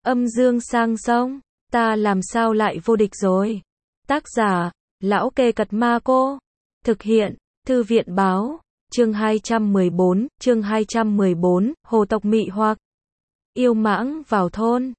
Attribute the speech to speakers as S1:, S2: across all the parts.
S1: Âm dương sang sông, ta làm sao lại vô địch rồi. Tác giả, Lão Kê Cật Ma Cô. Thực hiện, Thư viện báo. Chương 214, Hồ tộc mị hoặc. Yêu mãng vào thôn.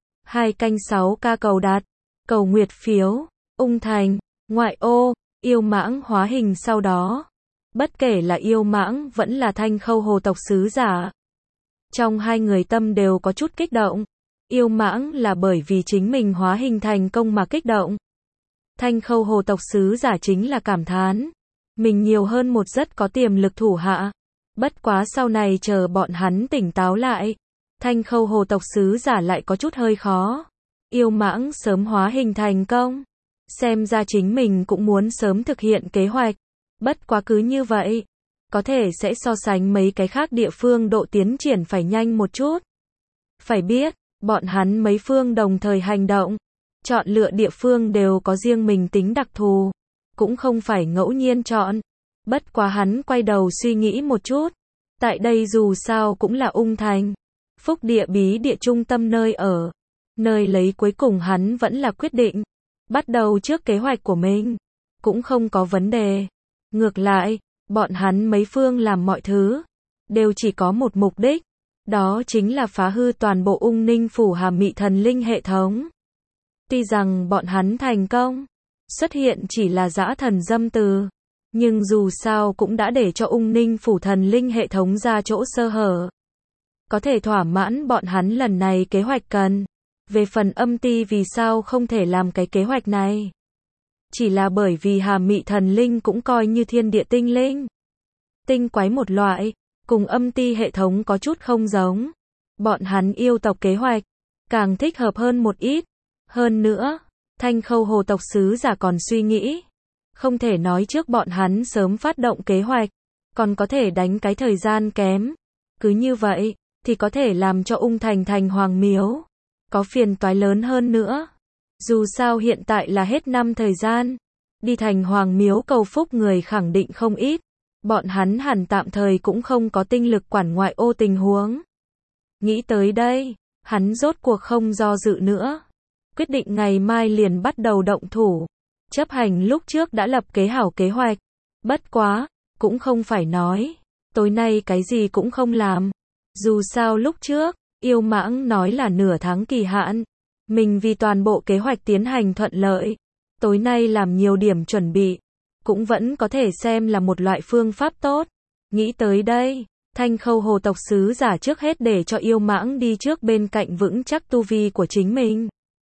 S1: 2/6 cầu đặt. Cầu nguyệt phiếu. Ung thành, ngoại ô, yêu mãng hóa hình sau đó. Bất kể là yêu mãng vẫn là Thanh Khâu hồ tộc sứ giả. Trong hai người tâm đều có chút kích động. Yêu mãng là bởi vì chính mình hóa hình thành công mà kích động. Thanh Khâu hồ tộc sứ giả chính là cảm thán. Mình nhiều hơn một rất có tiềm lực thủ hạ. Bất quá sau này chờ bọn hắn tỉnh táo lại. Thanh Khâu hồ tộc sứ giả lại có chút hơi khó. Yêu mãng sớm hóa hình thành công. Xem ra chính mình cũng muốn sớm thực hiện kế hoạch. Bất quá cứ như vậy. Có thể sẽ so sánh mấy cái khác địa phương độ tiến triển phải nhanh một chút. Phải biết, bọn hắn mấy phương đồng thời hành động. Chọn lựa địa phương đều có riêng mình tính đặc thù. Cũng không phải ngẫu nhiên chọn. Bất quá hắn quay đầu suy nghĩ một chút. Tại đây dù sao cũng là Ung thành. Phúc địa bí địa trung tâm nơi ở. Nơi lấy cuối cùng hắn vẫn là quyết định. Bắt đầu trước kế hoạch của mình. Cũng không có vấn đề. Ngược lại, bọn hắn mấy phương làm mọi thứ. Đều chỉ có một mục đích. Đó chính là phá hư toàn bộ Ung Ninh phủ Hà Mị thần linh hệ thống. Tuy rằng bọn hắn thành công. Xuất hiện chỉ là dã thần dâm từ. Nhưng dù sao cũng đã để cho Ung Ninh phủ thần linh hệ thống ra chỗ sơ hở. Có thể thỏa mãn bọn hắn lần này kế hoạch cần. Về phần âm ti vì sao không thể làm cái kế hoạch này. Chỉ là bởi vì Hà Mị thần linh cũng coi như thiên địa tinh linh. Tinh quái một loại, cùng âm ti hệ thống có chút không giống. Bọn hắn yêu tộc kế hoạch, càng thích hợp hơn một ít. Hơn nữa, Thanh Khâu hồ tộc sứ giả còn suy nghĩ. Không thể nói trước bọn hắn sớm phát động kế hoạch, còn có thể đánh cái thời gian kém. Cứ như vậy, thì có thể làm cho Ung thành thành hoàng miếu. Có phiền toái lớn hơn nữa. Dù sao hiện tại là hết năm thời gian. Đi thành hoàng miếu cầu phúc người khẳng định không ít. Bọn hắn hẳn tạm thời cũng không có tinh lực quản ngoại ô tình huống. Nghĩ tới đây, hắn rốt cuộc không do dự nữa. Quyết định ngày mai liền bắt đầu động thủ. Chấp hành lúc trước đã lập hảo kế hoạch. Bất quá, cũng không phải nói. Tối nay cái gì cũng không làm. Dù sao lúc trước, yêu mãng nói là nửa tháng kỳ hạn. Mình vì toàn bộ kế hoạch tiến hành thuận lợi. Tối nay làm nhiều điểm chuẩn bị. Cũng vẫn có thể xem là một loại phương pháp tốt. Nghĩ tới đây, Thanh Khâu hồ tộc sứ giả trước hết để cho yêu mãng đi trước bên cạnh vững chắc tu vi của chính mình.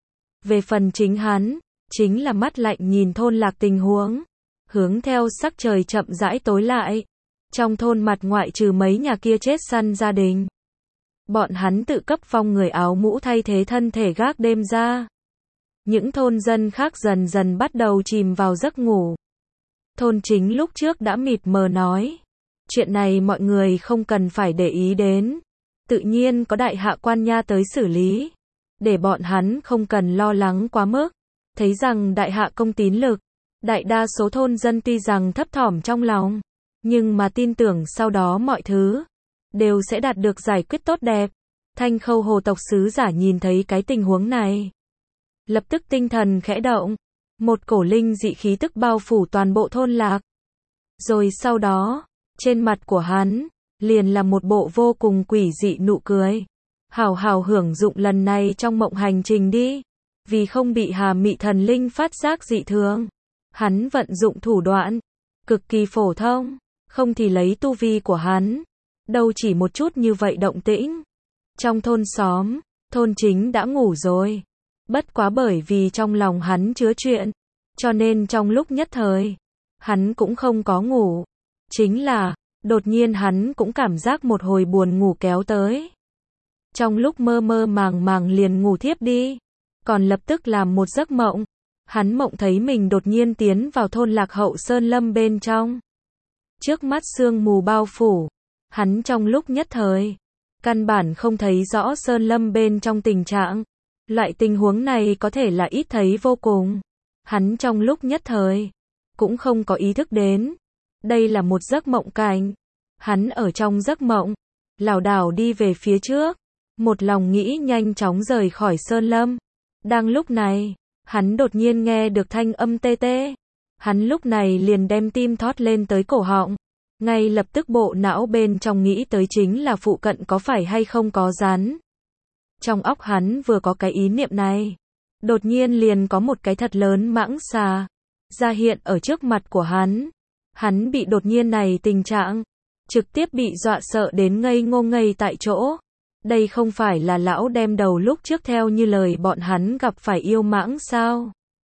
S1: Về phần chính hắn, chính là mắt lạnh nhìn thôn lạc tình huống. Hướng theo sắc trời chậm rãi tối lại. Trong thôn mặt ngoại trừ mấy nhà kia chết săn gia đình. Bọn hắn tự cấp phong người áo mũ thay thế thân thể gác đêm ra. Những thôn dân khác dần dần bắt đầu chìm vào giấc ngủ. Thôn chính lúc trước đã mịt mờ nói. Chuyện này mọi người không cần phải để ý đến. Tự nhiên có đại hạ quan nha tới xử lý. Để bọn hắn không cần lo lắng quá mức. Thấy rằng đại hạ công tín lực. Đại đa số thôn dân tuy rằng thấp thỏm trong lòng. Nhưng mà tin tưởng sau đó mọi thứ. Đều sẽ đạt được giải quyết tốt đẹp. Thanh Khâu hồ tộc sứ giả nhìn thấy cái tình huống này. Lập tức tinh thần khẽ động. Một cổ linh dị khí tức bao phủ toàn bộ thôn lạc. Rồi sau đó, trên mặt của hắn, liền là một bộ vô cùng quỷ dị nụ cười. Hảo hảo hưởng dụng lần này trong mộng hành trình đi. Vì không bị Hà Mị thần linh phát giác dị thường. Hắn vận dụng thủ đoạn. Cực kỳ phổ thông. Không thì lấy tu vi của hắn. Đâu chỉ một chút như vậy động tĩnh. Trong thôn xóm, thôn chính đã ngủ rồi. Bất quá bởi vì trong lòng hắn chứa chuyện. Cho nên trong lúc nhất thời, hắn cũng không có ngủ. Chính là, đột nhiên hắn cũng cảm giác một hồi buồn ngủ kéo tới. Trong lúc mơ mơ màng màng liền ngủ thiếp đi. Còn lập tức làm một giấc mộng. Hắn mộng thấy mình đột nhiên tiến vào thôn lạc hậu sơn lâm bên trong. Trước mắt sương mù bao phủ. Hắn trong lúc nhất thời, căn bản không thấy rõ sơn lâm bên trong tình trạng. Loại tình huống này có thể là ít thấy vô cùng. Hắn trong lúc nhất thời, cũng không có ý thức đến. Đây là một giấc mộng cảnh. Hắn ở trong giấc mộng, lảo đảo đi về phía trước. một lòng nghĩ nhanh chóng rời khỏi sơn lâm. Đang lúc này, hắn đột nhiên nghe được thanh âm tê tê. Hắn lúc này liền đem tim thót lên tới cổ họng. Ngay lập tức bộ não bên trong nghĩ tới chính là phụ cận có phải hay không có rắn. Trong óc hắn vừa có cái ý niệm này, đột nhiên liền có một cái thật lớn mãng xà ra hiện ở trước mặt của hắn. Hắn bị đột nhiên này tình trạng, trực tiếp bị dọa sợ đến ngây ngô ngây tại chỗ. Đây không phải là lão đem đầu lúc trước theo như lời bọn hắn gặp phải yêu mãng sao?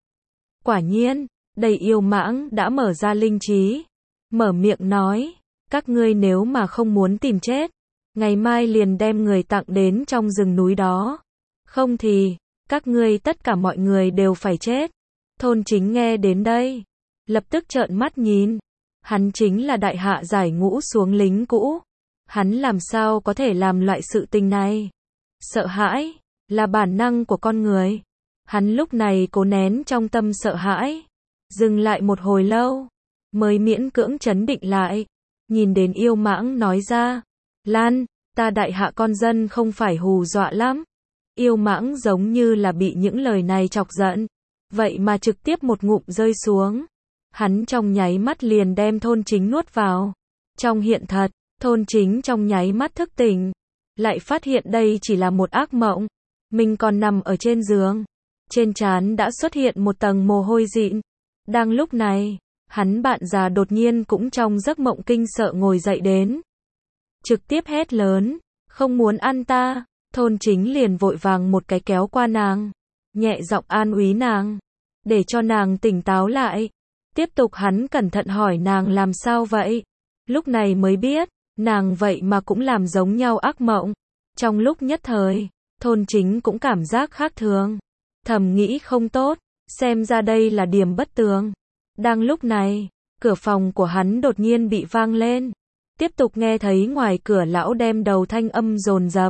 S1: Quả nhiên, đây yêu mãng đã mở ra linh trí, mở miệng nói, các ngươi nếu mà không muốn tìm chết, ngày mai liền đem người tặng đến trong rừng núi đó. Không thì, các ngươi tất cả mọi người đều phải chết. Thôn Chính nghe đến đây, lập tức trợn mắt nhìn. Hắn chính là đại hạ giải ngũ xuống lính cũ. Hắn làm sao có thể làm loại sự tình này? Sợ hãi, là bản năng của con người. Hắn lúc này cố nén trong tâm sợ hãi. Dừng lại một hồi lâu, mới miễn cưỡng trấn định lại. Nhìn đến yêu mãng nói ra, Lan, ta đại hạ con dân không phải hù dọa lắm. Yêu mãng giống như là bị những lời này chọc giận. Vậy mà trực tiếp một ngụm rơi xuống. Hắn trong nháy mắt liền đem Thôn Chính nuốt vào. Trong hiện thật, Thôn Chính trong nháy mắt thức tỉnh. Lại phát hiện đây chỉ là một ác mộng. Mình còn nằm ở trên giường. Trên trán đã xuất hiện một tầng mồ hôi dịn. Đang lúc này, hắn bạn già đột nhiên cũng trong giấc mộng kinh sợ ngồi dậy đến. Trực tiếp hét lớn, không muốn ăn ta. Thôn Chính liền vội vàng một cái kéo qua nàng, nhẹ giọng an ủi nàng, để cho nàng tỉnh táo lại. Tiếp tục hắn cẩn thận hỏi nàng làm sao vậy. Lúc này mới biết, nàng vậy mà cũng làm giống nhau ác mộng. Trong lúc nhất thời, Thôn Chính cũng cảm giác khác thường. Thầm nghĩ không tốt, xem ra đây là điểm bất tường. Đang lúc này, cửa phòng của hắn đột nhiên bị vang lên. Tiếp tục nghe thấy ngoài cửa lão đem đầu thanh âm dồn dập.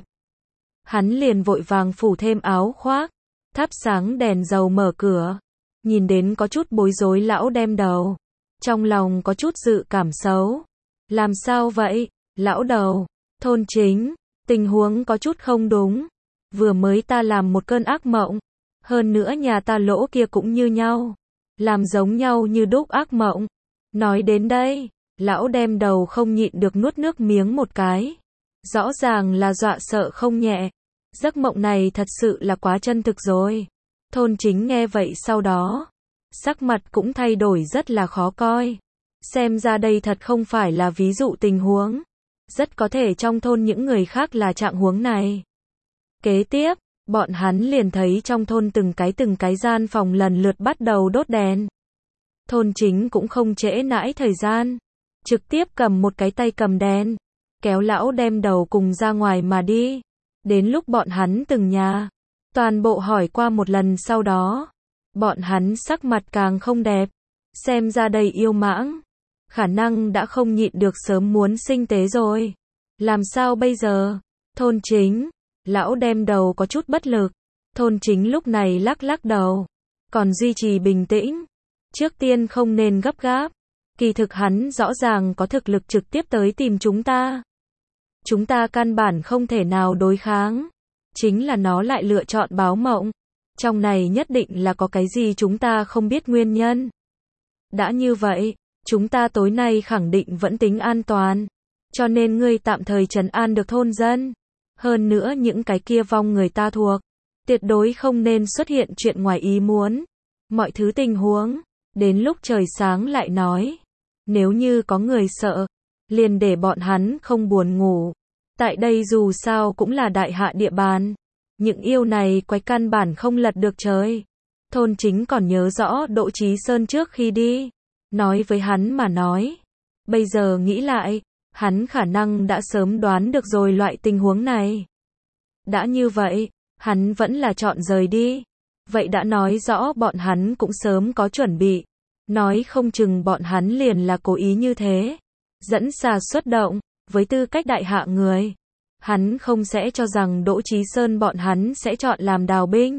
S1: Hắn liền vội vàng phủ thêm áo khoác, thắp sáng đèn dầu mở cửa. Nhìn đến có chút bối rối lão đem đầu. Trong lòng có chút dự cảm xấu. Làm sao vậy, lão đầu? Thôn Chính, tình huống có chút không đúng. Vừa mới ta làm một cơn ác mộng. Hơn nữa nhà ta lỗ kia cũng như nhau. Làm giống nhau như đúc ác mộng. Nói đến đây, lão đem đầu không nhịn được nuốt nước miếng một cái. Rõ ràng là dọa sợ không nhẹ. Giấc mộng này thật sự là quá chân thực rồi. Thôn Chính nghe vậy sau đó, sắc mặt cũng thay đổi rất là khó coi. Xem ra đây thật không phải là ví dụ tình huống. Rất có thể trong thôn những người khác là trạng huống này. Kế tiếp, bọn hắn liền thấy trong thôn từng cái gian phòng lần lượt bắt đầu đốt đèn. Thôn Chính cũng không trễ nãi thời gian. Trực tiếp cầm một cái tay cầm đèn, kéo lão đem đầu cùng ra ngoài mà đi. Đến lúc bọn hắn từng nhà, toàn bộ hỏi qua một lần sau đó, bọn hắn sắc mặt càng không đẹp. Xem ra đây yêu mãng, khả năng đã không nhịn được sớm muốn sinh tế rồi. Làm sao bây giờ? Thôn Chính, lão đem đầu có chút bất lực. Thôn Chính lúc này lắc lắc đầu, còn duy trì bình tĩnh. Trước tiên không nên gấp gáp. Kỳ thực hắn rõ ràng có thực lực trực tiếp tới tìm chúng ta. Chúng ta căn bản không thể nào đối kháng. Chính là nó lại lựa chọn báo mộng. Trong này nhất định là có cái gì chúng ta không biết nguyên nhân. Đã như vậy, chúng ta tối nay khẳng định vẫn tính an toàn. Cho nên ngươi tạm thời trấn an được thôn dân. Hơn nữa những cái kia vong người ta thuộc. Tuyệt đối không nên xuất hiện chuyện ngoài ý muốn. Mọi thứ tình huống, đến lúc trời sáng lại nói. Nếu như có người sợ, liền để bọn hắn không buồn ngủ. Tại đây dù sao cũng là đại hạ địa bàn. Những yêu này quái căn bản không lật được trời. Thôn Chính còn nhớ rõ Đỗ Chí Sơn trước khi đi. Nói với hắn mà nói. Bây giờ nghĩ lại, hắn khả năng đã sớm đoán được rồi loại tình huống này. Đã như vậy, hắn vẫn là chọn rời đi. Vậy đã nói rõ bọn hắn cũng sớm có chuẩn bị. Nói không chừng bọn hắn liền là cố ý như thế. Dẫn xà xuất động, với tư cách đại hạ người. Hắn không sẽ cho rằng Đỗ Chí Sơn bọn hắn sẽ chọn làm đào binh.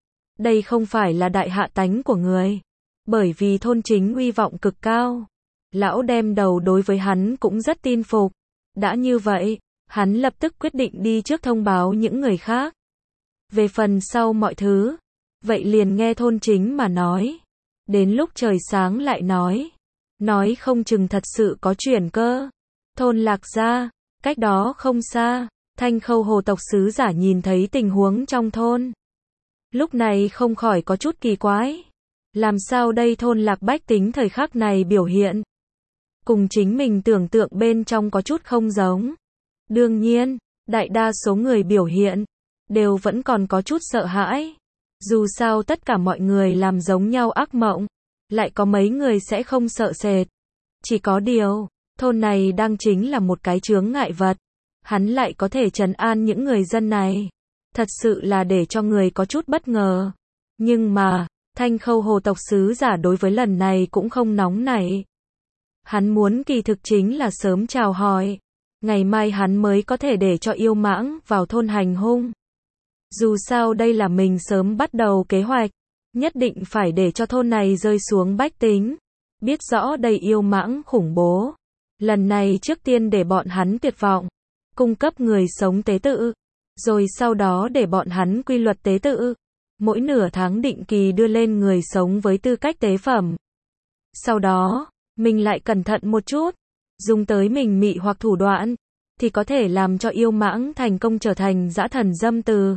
S1: Đây không phải là đại hạ tánh của người. Bởi vì Thôn Chính uy vọng cực cao. Lão đem đầu đối với hắn cũng rất tin phục. Đã như vậy, hắn lập tức quyết định đi trước thông báo những người khác. Về phần sau mọi thứ, vậy liền nghe thôn chính mà nói. Đến lúc trời sáng lại nói không chừng thật sự có chuyện cơ. Thôn Lạc Gia, cách đó không xa, Thanh Khâu hồ tộc sứ giả nhìn thấy tình huống trong thôn. Lúc này không khỏi có chút kỳ quái. Làm sao đây thôn Lạc bách tính thời khắc này biểu hiện? Cùng chính mình tưởng tượng bên trong có chút không giống. Đương nhiên, đại đa số người biểu hiện, đều vẫn còn có chút sợ hãi. Dù sao tất cả mọi người làm giống nhau ác mộng, lại có mấy người sẽ không sợ sệt. Chỉ có điều, thôn này đang chính là một cái chướng ngại vật. Hắn lại có thể trấn an những người dân này. Thật sự là để cho người có chút bất ngờ. Nhưng mà, Thanh Khâu hồ tộc sứ giả đối với lần này cũng không nóng nảy. Hắn muốn kỳ thực chính là sớm chào hỏi. Ngày mai hắn mới có thể để cho yêu mãng vào thôn hành hung. Dù sao đây là mình sớm bắt đầu kế hoạch. Nhất định phải để cho thôn này rơi xuống bách tính. Biết rõ đây yêu mãng khủng bố. Lần này trước tiên để bọn hắn tuyệt vọng. Cung cấp người sống tế tự. Rồi sau đó để bọn hắn quy luật tế tự. Mỗi nửa tháng định kỳ đưa lên người sống với tư cách tế phẩm. Sau đó, mình lại cẩn thận một chút. Dùng tới mình mị hoặc thủ đoạn. Thì có thể làm cho yêu mãng thành công trở thành dã thần dâm từ.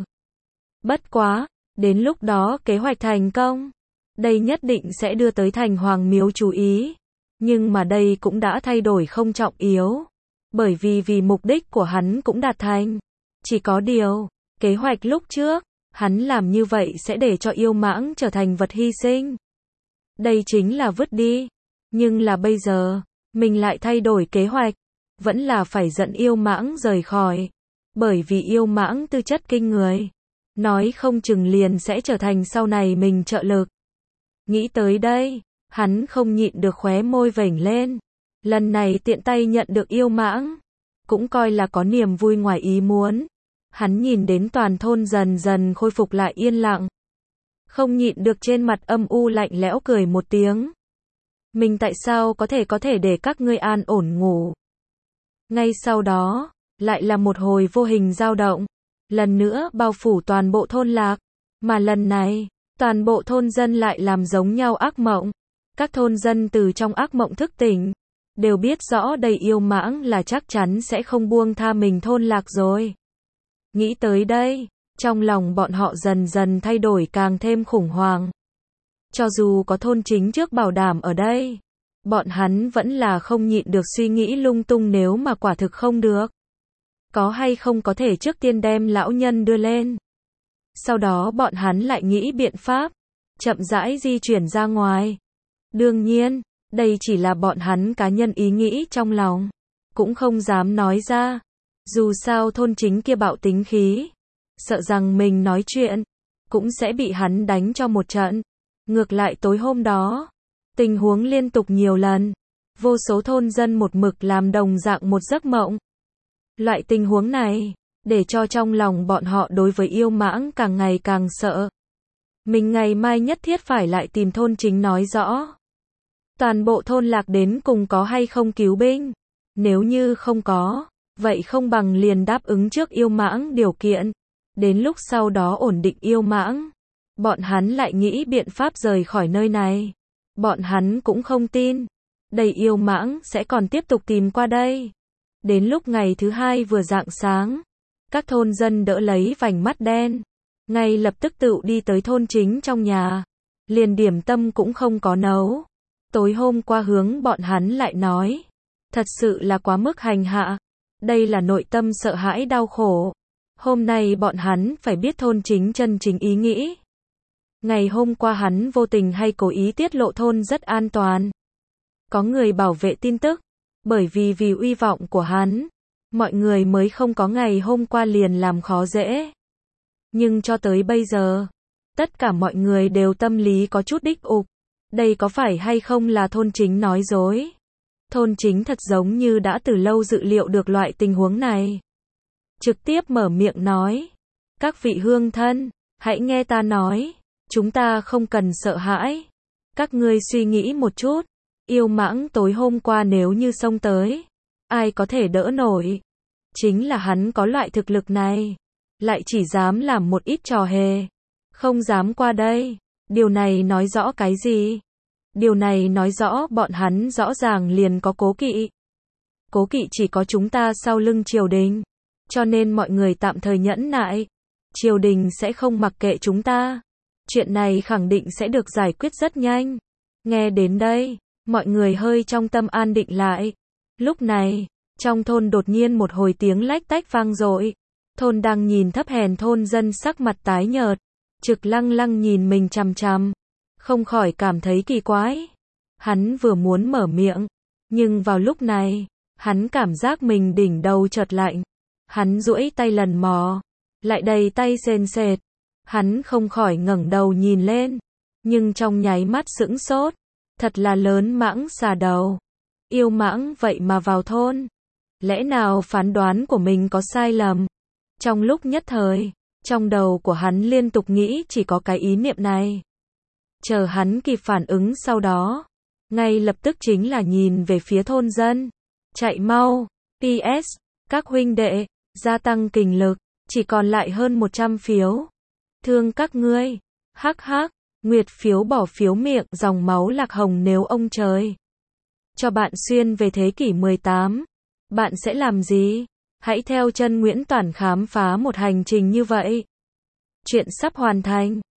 S1: Bất quá, đến lúc đó kế hoạch thành công. Đây nhất định sẽ đưa tới thành hoàng miếu chú ý. Nhưng mà đây cũng đã thay đổi không trọng yếu. Bởi vì mục đích của hắn cũng đạt thành. Chỉ có điều, kế hoạch lúc trước, hắn làm như vậy sẽ để cho yêu mãng trở thành vật hy sinh. Đây chính là vứt đi. Nhưng là bây giờ, mình lại thay đổi kế hoạch. Vẫn là phải dẫn yêu mãng rời khỏi. Bởi vì yêu mãng tư chất kinh người. Nói không chừng liền sẽ trở thành sau này mình trợ lực. Nghĩ tới đây, hắn không nhịn được khóe môi vểnh lên. Lần này tiện tay nhận được yêu mãng. Cũng coi là có niềm vui ngoài ý muốn. Hắn nhìn đến toàn thôn dần dần khôi phục lại yên lặng. Không nhịn được trên mặt âm u lạnh lẽo cười một tiếng. Mình tại sao có thể để các ngươi an ổn ngủ. Ngay sau đó, lại là một hồi vô hình dao động. Lần nữa bao phủ toàn bộ thôn Lạc. Mà lần này, toàn bộ thôn dân lại làm giống nhau ác mộng. Các thôn dân từ trong ác mộng thức tỉnh. Đều biết rõ đây yêu mãng là chắc chắn sẽ không buông tha mình thôn Lạc rồi. Nghĩ tới đây, trong lòng bọn họ dần dần thay đổi càng thêm khủng hoảng. Cho dù có thôn chính trước bảo đảm ở đây, bọn hắn vẫn là không nhịn được suy nghĩ lung tung nếu mà quả thực không được. Có hay không có thể trước tiên đem lão nhân đưa lên. Sau đó bọn hắn lại nghĩ biện pháp, chậm rãi di chuyển ra ngoài. Đương nhiên, đây chỉ là bọn hắn cá nhân ý nghĩ trong lòng, cũng không dám nói ra. Dù sao thôn chính kia bạo tính khí, sợ rằng mình nói chuyện, cũng sẽ bị hắn đánh cho một trận. Ngược lại tối hôm đó, tình huống liên tục nhiều lần, vô số thôn dân một mực làm đồng dạng một giấc mộng. Loại tình huống này, để cho trong lòng bọn họ đối với yêu mãng càng ngày càng sợ. Mình ngày mai nhất thiết phải lại tìm thôn chính nói rõ. Toàn bộ thôn Lạc đến cùng có hay không cứu binh. Nếu như không có, vậy không bằng liền đáp ứng trước yêu mãng điều kiện. Đến lúc sau đó ổn định yêu mãng. Bọn hắn lại nghĩ biện pháp rời khỏi nơi này. Bọn hắn cũng không tin. Đây yêu mãng sẽ còn tiếp tục tìm qua đây. Đến lúc ngày thứ hai vừa rạng sáng, các thôn dân đỡ lấy vành mắt đen. Ngay lập tức tự đi tới thôn chính trong nhà. Liền điểm tâm cũng không có nấu. Tối hôm qua hướng bọn hắn lại nói. Thật sự là quá mức hành hạ. Đây là nội tâm sợ hãi đau khổ. Hôm nay bọn hắn phải biết thôn chính chân chính ý nghĩ. Ngày hôm qua hắn vô tình hay cố ý tiết lộ thôn rất an toàn. Có người bảo vệ tin tức. Bởi vì uy vọng của hắn, mọi người mới không có ngày hôm qua liền làm khó dễ. Nhưng cho tới bây giờ, tất cả mọi người đều tâm lý có chút đích ục. Đây có phải hay không là thôn chính nói dối? Thôn chính thật giống như đã từ lâu dự liệu được loại tình huống này. Trực tiếp mở miệng nói. Các vị hương thân, hãy nghe ta nói. Chúng ta không cần sợ hãi. Các ngươi suy nghĩ một chút. Yêu mãng tối hôm qua nếu như xông tới, ai có thể đỡ nổi? chính là hắn có loại thực lực này, lại chỉ dám làm một ít trò hề, không dám qua đây. Điều này nói rõ cái gì? Điều này nói rõ bọn hắn rõ ràng liền có cố kỵ. Cố kỵ chỉ có chúng ta sau lưng triều đình, cho nên mọi người tạm thời nhẫn nại. Triều đình sẽ không mặc kệ chúng ta. Chuyện này khẳng định sẽ được giải quyết rất nhanh. Nghe đến đây, mọi người hơi trong tâm an định lại. Lúc này, trong thôn đột nhiên một hồi tiếng lách tách vang dội. Thôn đang nhìn thấp hèn thôn dân sắc mặt tái nhợt, Trực Lăng Lăng nhìn mình chằm chằm, không khỏi cảm thấy kỳ quái. Hắn vừa muốn mở miệng, nhưng vào lúc này, hắn cảm giác mình đỉnh đầu chợt lạnh. Hắn duỗi tay lần mò, lại đầy tay sền sệt. Hắn không khỏi ngẩng đầu nhìn lên, nhưng trong nháy mắt sững sốt. Thật là lớn mãng xà đầu. Yêu mãng vậy mà vào thôn. Lẽ nào phán đoán của mình có sai lầm? Trong lúc nhất thời, trong đầu của hắn liên tục nghĩ chỉ có cái ý niệm này. Chờ hắn kịp phản ứng sau đó, ngay lập tức chính là nhìn về phía thôn dân. Chạy mau, PS, các huynh đệ, gia tăng kình lực, chỉ còn lại hơn 100 phiếu. Thương các ngươi, hắc hắc, Nguyệt phiếu bỏ phiếu miệng dòng máu lạc hồng nếu ông trời cho bạn xuyên về thế kỷ 18, bạn sẽ làm gì? Hãy theo chân Nguyễn Toản khám phá một hành trình như vậy. Chuyện sắp hoàn thành.